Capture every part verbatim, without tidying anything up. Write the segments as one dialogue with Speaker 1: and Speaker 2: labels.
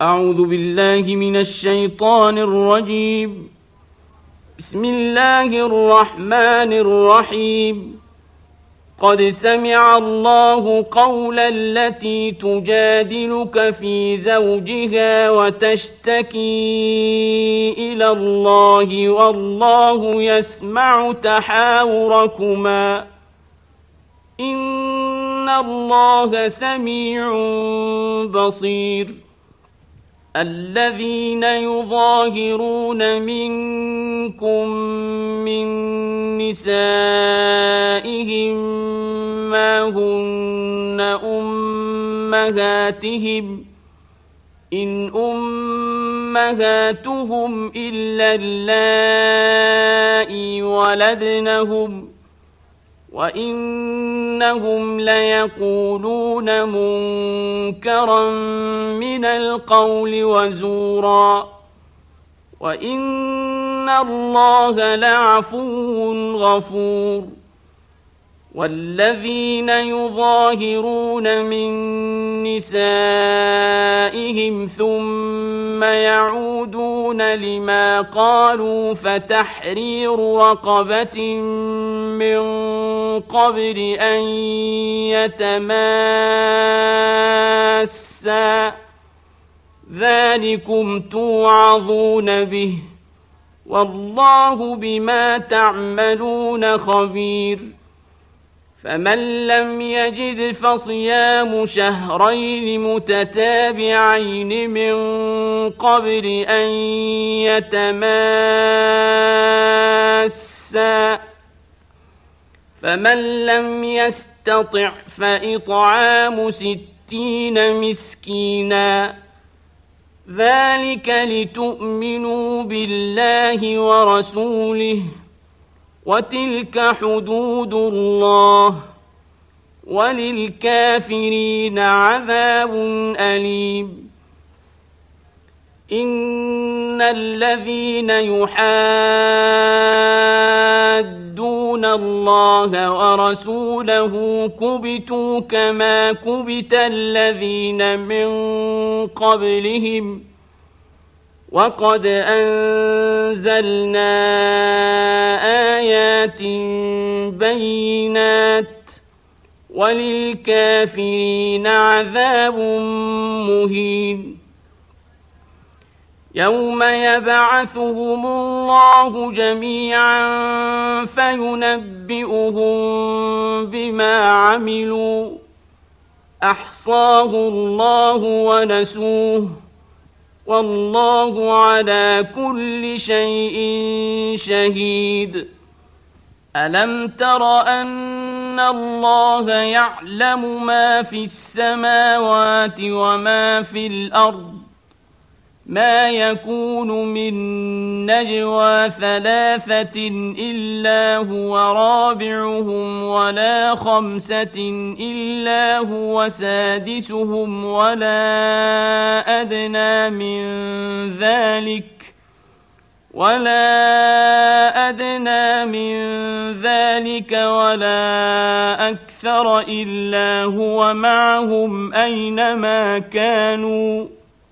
Speaker 1: أعوذ بالله من الشيطان الرجيم. بسم الله الرحمن الرحيم. قد سمع الله قول التي تجادلك في زوجها وتشتكي إلى الله والله يسمع تحاوركما إن الله سميع بصير. الذين يظاهرون منكم من نسائهم ما هن أمهاتهم إن أمهاتهم إلا اللائي ولدنهم وإنهم ليقولون منكرا من القول وزورا وإن الله لعفو غفور. والذين يظاهرون من نسائهم ثم يعودون لما قالوا فتحرير رقبة من قبل أن يتماسا ذلكم توعظون به والله بما تعملون خبير. فمن لم يجد فصيام شهرين متتابعين من قبل أن يتماسا فمن لم يستطع فإطعام ستين مسكينا ذلك لتؤمنوا بالله ورسوله وتلك حدود الله وللكافرين عذاب أليم. إن الذين يحادون الله ورسوله كبتوا كما كبت الذين من قبلهم وقد أنزلنا آيات بينات وللكافرين عذاب مهين. يوم يبعثهم الله جميعا فينبئهم بما عملوا أحصاه الله ونسوه والله على كل شيء شهيد. ألم تر أن الله يعلم ما في السماوات وما في الأرض ما يكون من نجوى ثلاثة إلا هو رابعهم ولا خمسة إلا هو سادسهم ولا أدنى من ذلك ولا أدنى من ذلك ولا أكثر إلا هو معهم أينما كانوا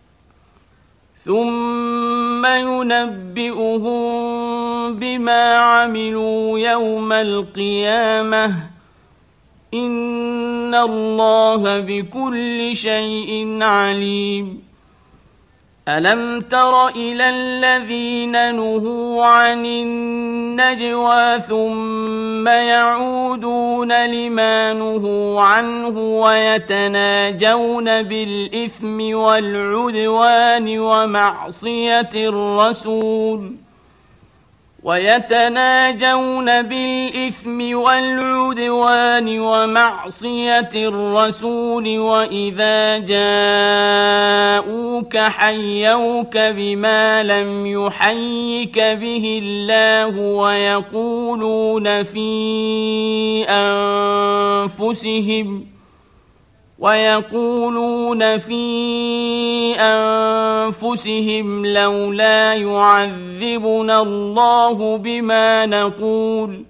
Speaker 1: ثم ينبئهم بما عملوا يوم القيامة إن الله بكل شيء عليم. ألم تر إلى الذين نهوا عن النجوى ثم يعودون لما نهوا عنه ويتناجون بالإثم والعدوان ومعصية الرسول ويتناجون بالإثم والعدوان ومعصية الرسول وإذا جاءوك حيوك بما لم يحيك به الله ويقولون في أنفسهم ويقولون في أنفسهم لولا يعذبنا الله بما نقول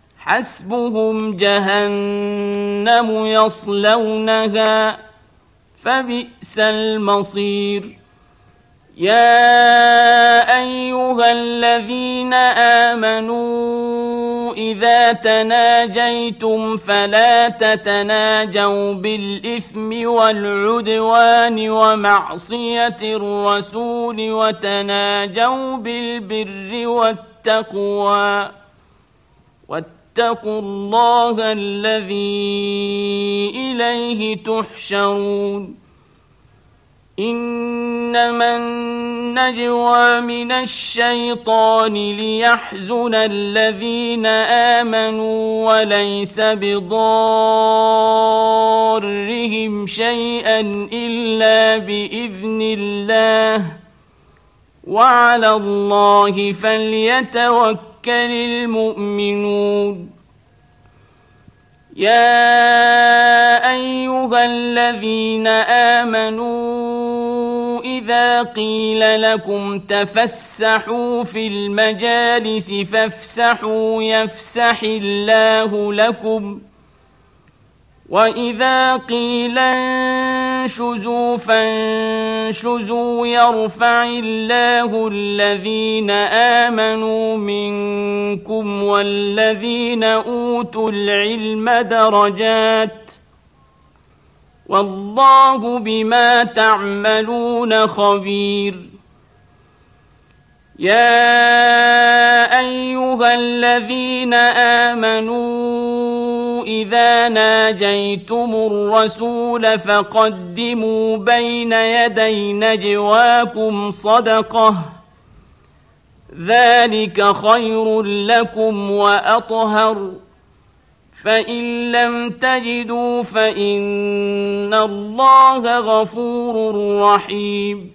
Speaker 1: حسبهم جهنم يصلونها فبئس المصير. يا أيها الذين آمنوا إذا تناجيتم فلا تتناجوا بالإثم والعدوان ومعصية الرسول وتناجوا بالبر والتقوى واتقوا الله الذي إليه تحشرون. إنما النجوى من الشيطان ليحزن الذين آمنوا وليس بضارهم شيئا إلا بإذن الله وعلى الله فليتوكل المؤمنون. يا أيها الذين آمنوا إذا قيل لكم تفسحوا في المجالس فافسحوا يفسح الله لكم وإذا قيل انشزوا فانشزوا يرفع الله الذين آمنوا منكم والذين أوتوا العلم درجات والله بما تعملون خبير. يا أيها الذين آمنوا إذا ناجيتم الرسول فقدموا بين يدي نجواكم صدقة ذلك خير لكم وأطهر فإن لم تجدوا فإن الله غفور رحيم.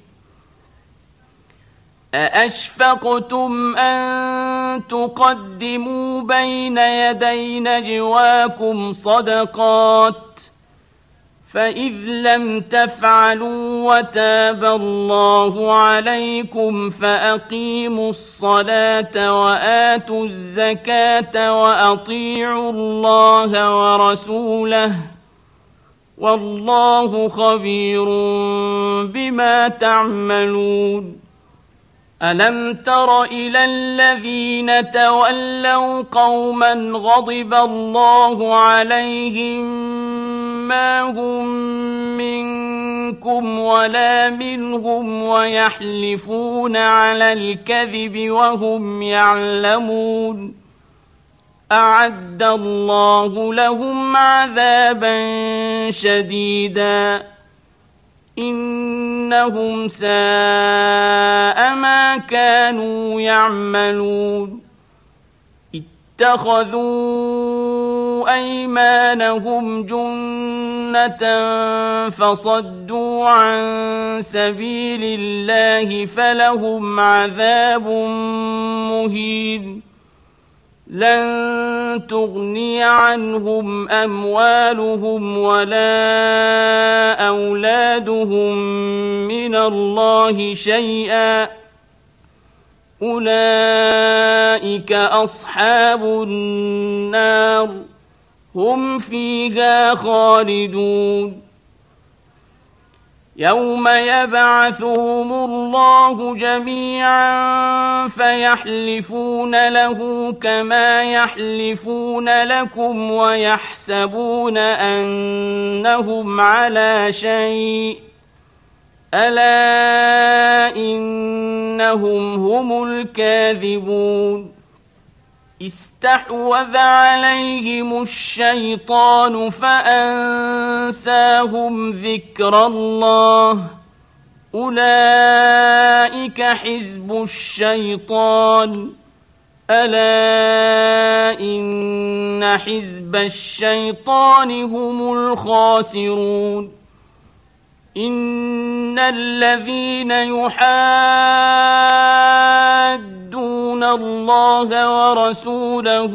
Speaker 1: أأشفقتم أن تقدموا بين يدي نجواكم صدقات فإذ لم تفعلوا وتاب الله عليكم فأقيموا الصلاة وآتوا الزكاة وأطيعوا الله ورسوله والله خبير بما تعملون. ألم تر إلى الذين تولوا قوما غضب الله عليهم ما هم منكم ولا منهم ويحلفون على الكذب وهم يعلمون أعد الله لهم عذابا شديدا إنهم ساء ما كانوا يعملون. اتخذوا أيمانهم جنة فصدوا عن سبيل الله فلهم عذاب مهين. لن تغني عنهم أموالهم ولا أولادهم من الله شيئا أولئك أصحاب النار هم فيها خالدون. يوم يبعثهم الله جميعا فيحلفون له كما يحلفون لكم ويحسبون أنهم على شيء ألا إنهم هم الكاذبون. استحوذ عليهم الشيطان فأنساهم ذكر الله أولئك حزب الشيطان ألا إن حزب الشيطان هم الخاسرون. إن الذين يحادون الله ورسوله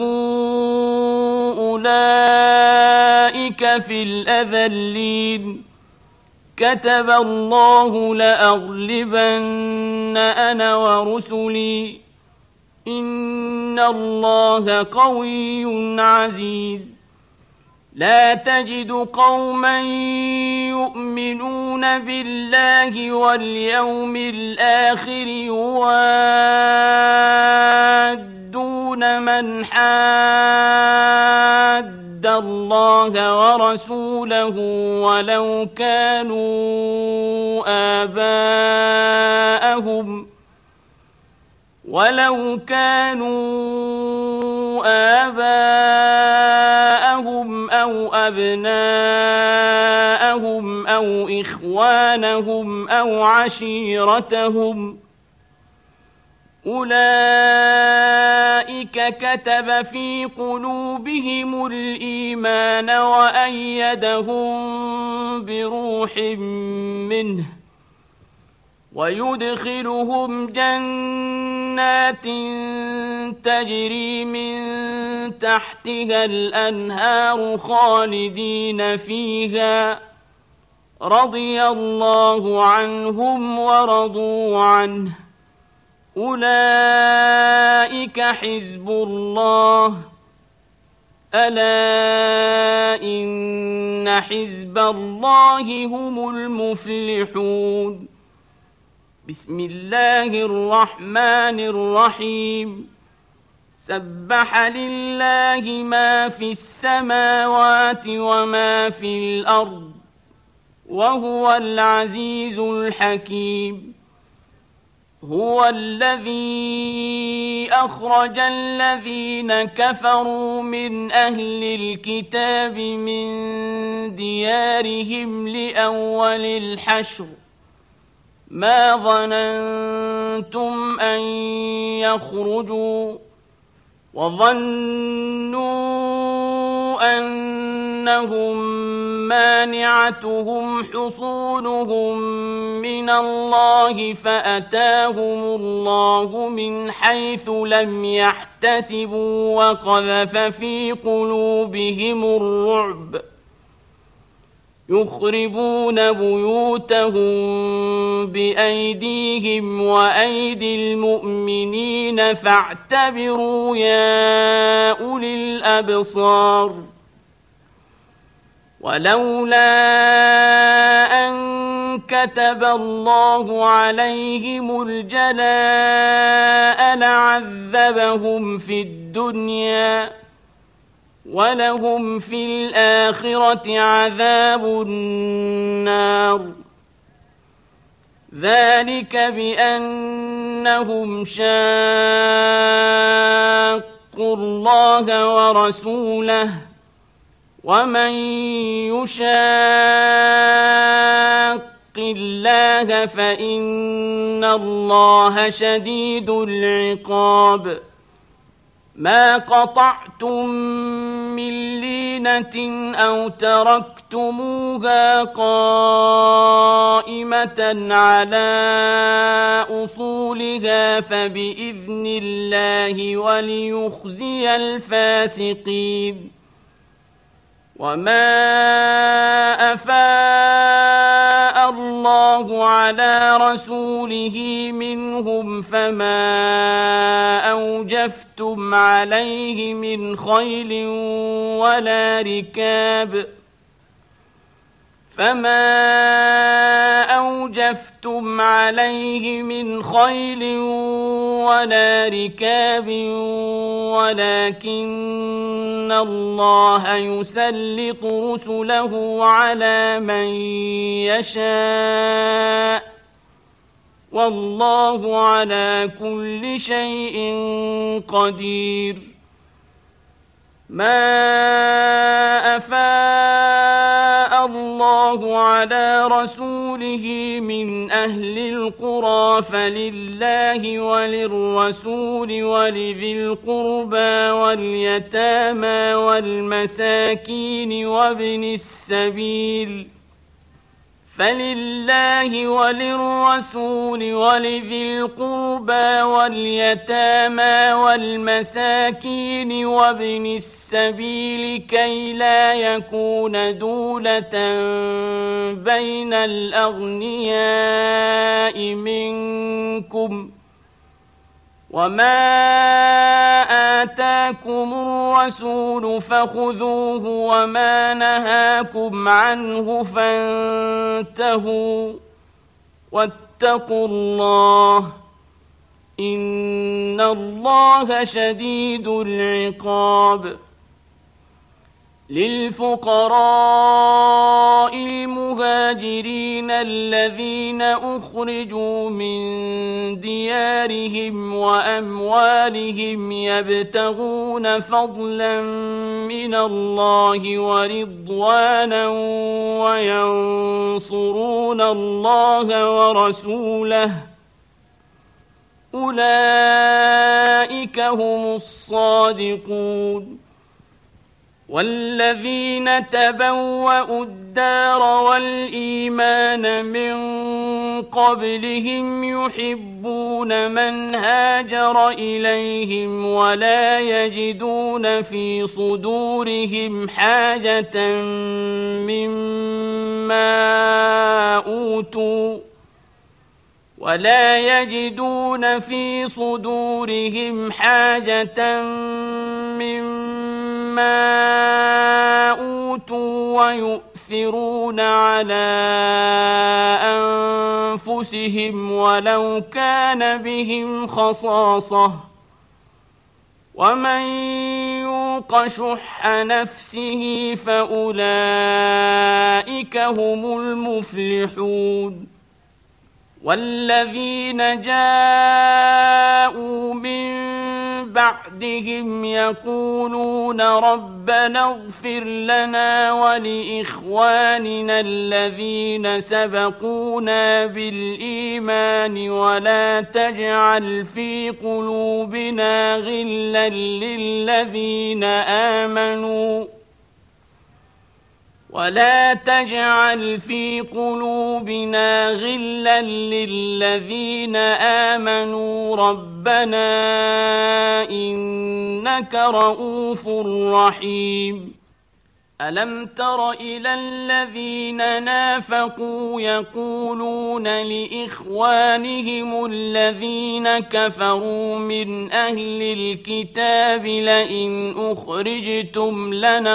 Speaker 1: أولئك في الأذلين كتب الله لأغلبن أنا ورسلي إن الله قوي عزيز. لا تجد قوما يؤمنون بالله واليوم الآخر يوادون من حاد الله ورسوله ولو كانوا آباءهم ولو كانوا آباءهم أو أبناءهم أو إخوانهم أو عشيرتهم أولئك كتب في قلوبهم الإيمان وأيدهم بروح منه ويدخلهم جنات تجري من تحتها الأنهار خالدين فيها رضي الله عنهم ورضوا عنه أولئك حزب الله ألا إن حزب الله هم المفلحون بسم الله الرحمن الرحيم سبح لله ما في السماوات وما في الأرض وهو العزيز الحكيم هو الذي أخرج الذين كفروا من أهل الكتاب من ديارهم لأول الحشر ما ظننتم أن يخرجوا وظنوا أنهم مانعتهم حصونهم من الله فأتاهم الله من حيث لم يحتسبوا وقذف في قلوبهم الرعب يخربون بيوتهم بأيديهم وأيدي المؤمنين فاعتبروا يا أولي الأبصار ولولا أن كتب الله عليهم الجلاء لعذبهم في الدنيا ولهم في الآخرة عذاب النار ذلك بأنهم شاقوا الله ورسوله ومن يشاق الله فإن الله شديد العقاب ما قطعتم من لينة أو تركتموها قائمة على أصولها فبإذن الله وليخزي الفاسقين وما أفاء الله على رسوله منهم فما أوجفتم عليه من خيل ولا ركاب فما أوجفتم عليه من خيل ولا ركاب ولكن الله يسلط رسله على من يشاء والله على كل شيء قدير ما أفاء الله على رسوله من أهل القرى فلله وللرسول ولذي القربى واليتامى والمساكين وابن السبيل فلله وللرسول ولذي القربى واليتامى والمساكين وابن السبيل كي لا يكون دولة بين الأغنياء منكم وما آتاكم آتاكم الرسول فخذوه وما نهاكم عنه فانتهوا واتقوا الله إن الله شديد العقاب. للفقراء المهاجرين الذين أخرجوا من ديارهم وأموالهم يبتغون فضلا من الله ورضوانا وينصرون الله ورسوله أولئك هم الصادقون. والذين تبوأوا الدار والإيمان من قبلهم يحبون من هاجر إليهم ولا يجدون في صدورهم حاجة مما أوتوا ولا يجدون في صدورهم حاجة مما أوتوا ويؤثرون على أنفسهم ولو كان بهم خصاصة ومن يوق شح نفسه فأولئك هم المفلحون. والذين جاءوا من بعدهم يقولون ربنا اغفر لنا ولإخواننا الذين سبقونا بالإيمان ولا تجعل في قلوبنا غلا للذين آمنوا ولا تجعل في قلوبنا غلا للذين آمنوا ربنا إنك رؤوف رحيم. ألم تر إلى الذين نافقوا يقولون لإخوانهم الذين كفروا من أهل الكتاب لئن أخرجتم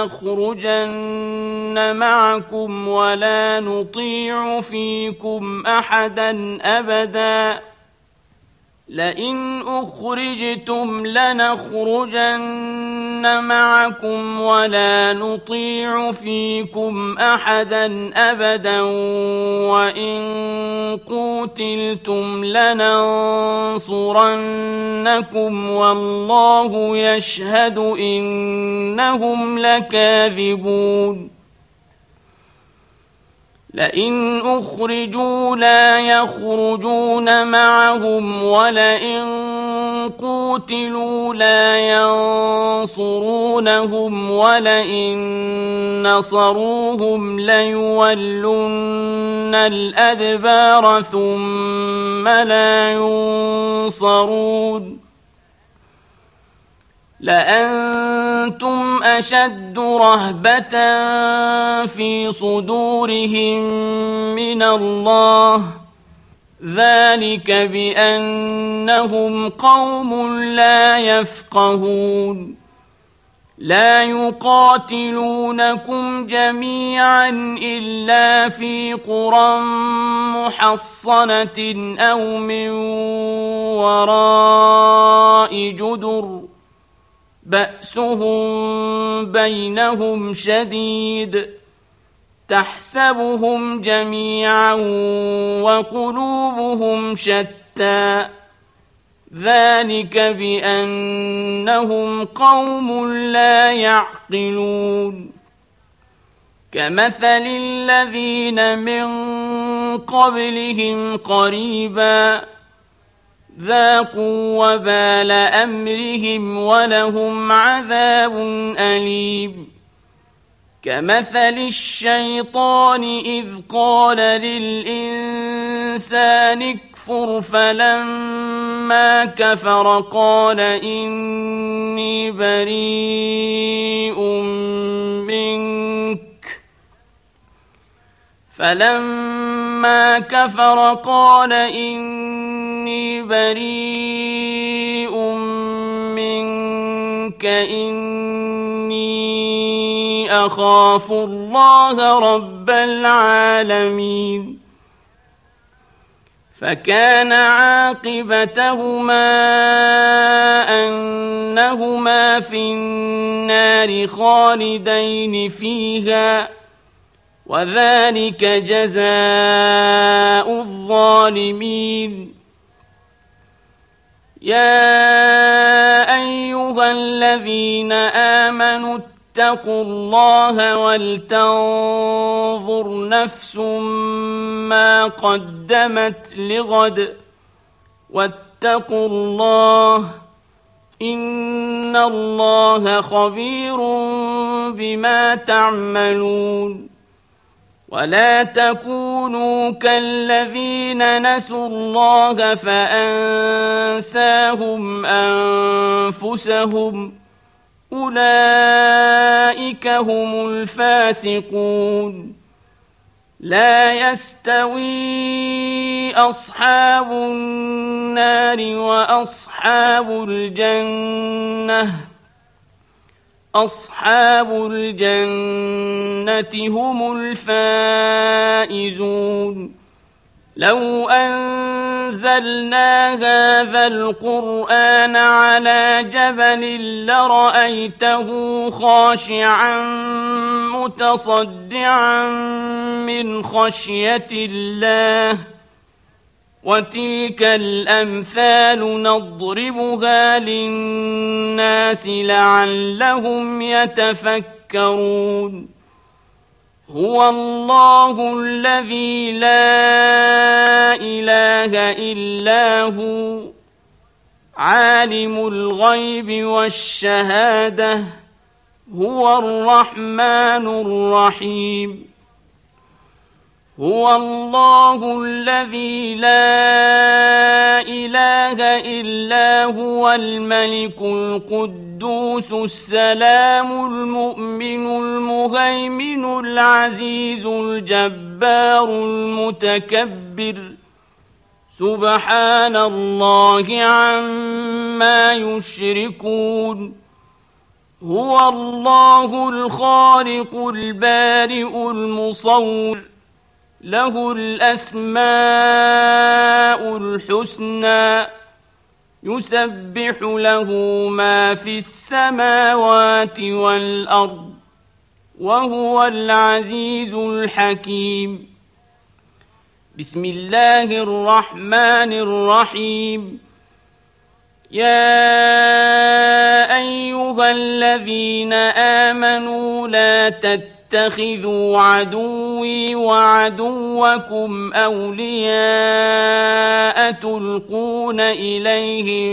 Speaker 1: لنخرجن معكم ولا نطيع فيكم أحدا أبدا لئن أخرجتم لنخرجن معكم ولا نطيع فيكم أحدا أبدا وإن قوتلتم لننصرنكم والله يشهد إنهم لكاذبون. لئن أخرجوا لا يخرجون معهم ولئن قوتلوا لا ينصرونهم ولئن نصروهم ليولن الأدبار ثم لا ينصرون. لأنتم أشد رهبة في صدورهم من الله ذلك بأنهم قوم لا يفقهون. لا يقاتلونكم جميعا إلا في قرى محصنة أو من وراء جدر بأسهم بينهم شديد تحسبهم جميعا وقلوبهم شتى ذلك بأنهم قوم لا يعقلون. كمثل الذين من قبلهم قريبا ذاقوا وبال أمرهم ولهم عذاب أليم. كمثل الشيطان إذ قال للإنسان اكفر فلما كفر قال إني بريء منك فلما كفر قال إني بريء منك ذلك إني أخاف الله رب العالمين فكان عاقبتهما أنهما في النار خالدين فيها وذلك جزاء الظالمين يا أيها الذين آمنوا اتقوا الله ولتنظر نفس ما قدمت لغد واتقوا الله إن الله خبير بما تعملون ولا تكونوا كالذين نسوا الله فأنساهم أنفسهم أولئك هم الفاسقون لا يستوي أصحاب النار وأصحاب الجنة أصحاب الجنة هم الفائزون لو أنزلنا هذا القرآن على جبل لرأيته خاشعا متصدعا من خشية الله وتلك الأمثال نضربها للناس لعلهم يتفكرون هو الله الذي لا إله إلا هو عالم الغيب والشهادة هو الرحمن الرحيم هو الله الذي لا إله إلا هو الملك القدوس السلام المؤمن المهيمن العزيز الجبار المتكبر سبحان الله عما يشركون هو الله الخالق البارئ المصور له الأسماء الحسنى يسبح له ما في السماوات والأرض وهو العزيز الحكيم بسم الله الرحمن الرحيم يا أيها الذين آمنوا لا تتبعوا اتخذوا عدوي وعدوكم أولياء تلقون إليهم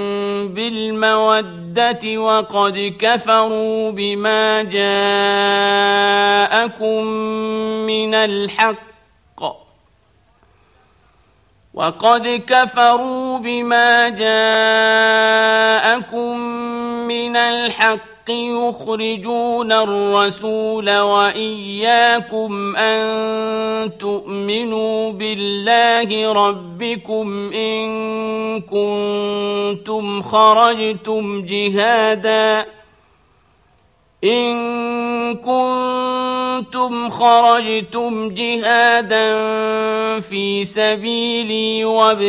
Speaker 1: بالمودة وقد كفروا بما جاءكم من الحق وقد كفروا بما جاءكم من الحق يخرجون الرسول وإياكم أن تؤمنوا بالله ربكم إن كنتم خرجتم جهادا إن كنتم خرجتم جهادا في سبيلي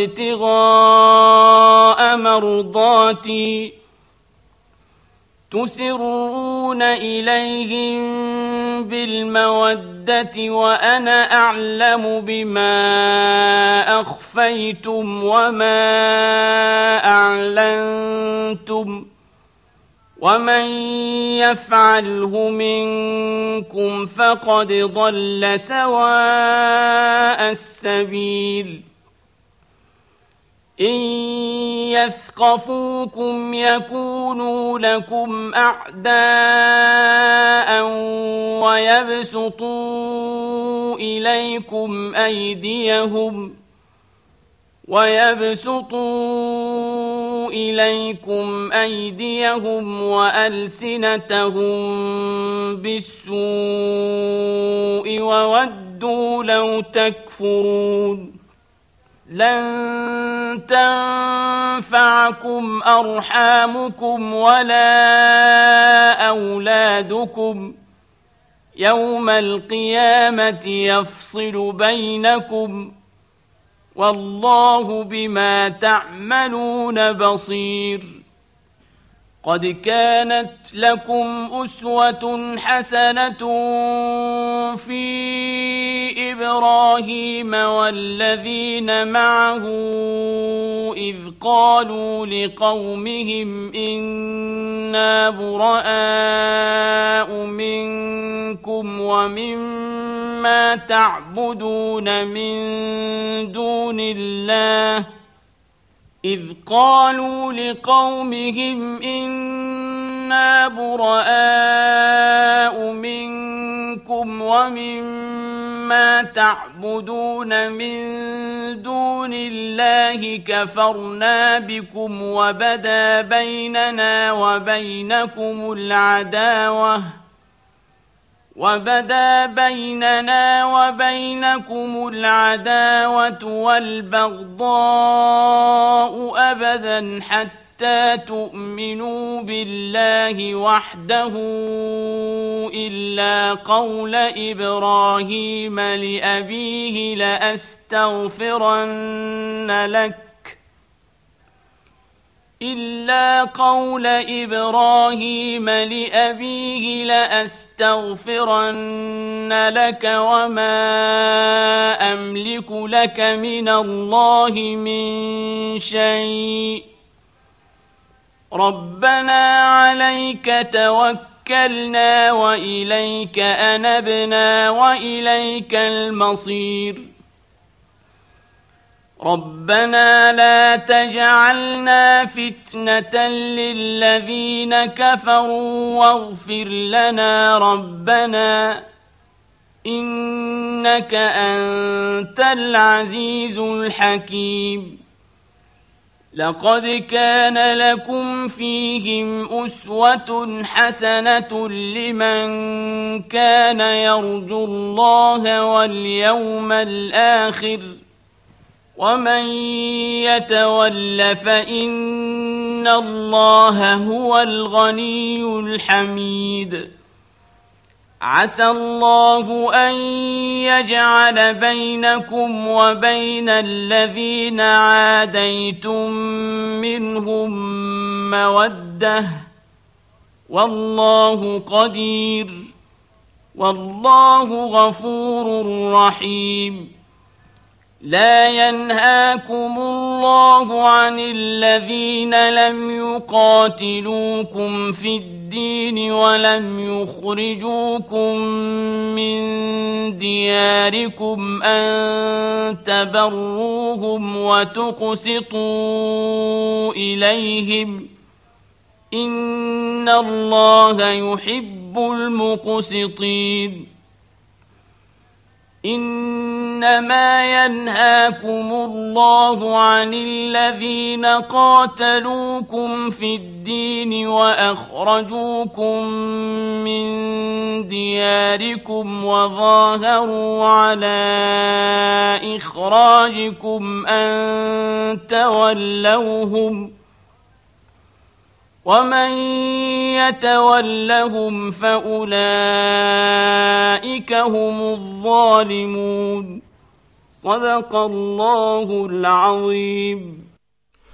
Speaker 1: وابتغاء مرضاتي تسرون إليهم بالمودة وأنا أعلم بما أخفيتم وما أعلنتم ومن يفعله منكم فقد ضل سواء السبيل إن يثقفوكم يكونوا لكم أعداء ويبسطوا إليكم أيديهم ويبسطوا إليكم أيديهم وألسنتهم بالسوء وودوا لو تكفرون لن تنفعكم أرحامكم ولا أولادكم يوم القيامة يفصل بينكم والله بما تعملون بصير. قد كانت لكم أسوة حسنة في إبراهيم والذين معه إذ قالوا لقومهم إنا براء منكم ومما تعبدون من دون الله إذ قالوا لقومهم إنا براء منكم ومما تعبدون من دون الله كفرنا بكم وبدا بيننا وبينكم العداوة وبدا بيننا وبينكم العداوة والبغضاء أبدا حتى تؤمنوا بالله وحده إلا قول إبراهيم لأبيه لأستغفرن لك إلا قول إبراهيم لأبيه لأستغفرن لك وما أملك لك من الله من شيء ربنا عليك توكلنا وإليك أنبنا وإليك المصير. ربنا لا تجعلنا فتنة للذين كفروا واغفر لنا ربنا إنك أنت العزيز الحكيم. لقد كان لكم فيهم أسوة حسنة لمن كان يرجو الله واليوم الآخر ومن يتول فإن الله هو الغني الحميد. عسى الله أن يجعل بينكم وبين الذين عاديتم منهم مودة والله قدير والله غفور رحيم. لا ينهاكم الله عن الذين لم يقاتلوكم في الدين ولم يخرجوكم من دياركم أن تبروهم وتقسطوا إليهم إن الله يحب المقسطين. إنما ينهاكم الله عن الذين قاتلوكم في الدين وأخرجوكم من دياركم وظاهروا على إخراجكم أن تولوهم ومن يتولهم فأولئك هم الظالمون. صدق الله العظيم.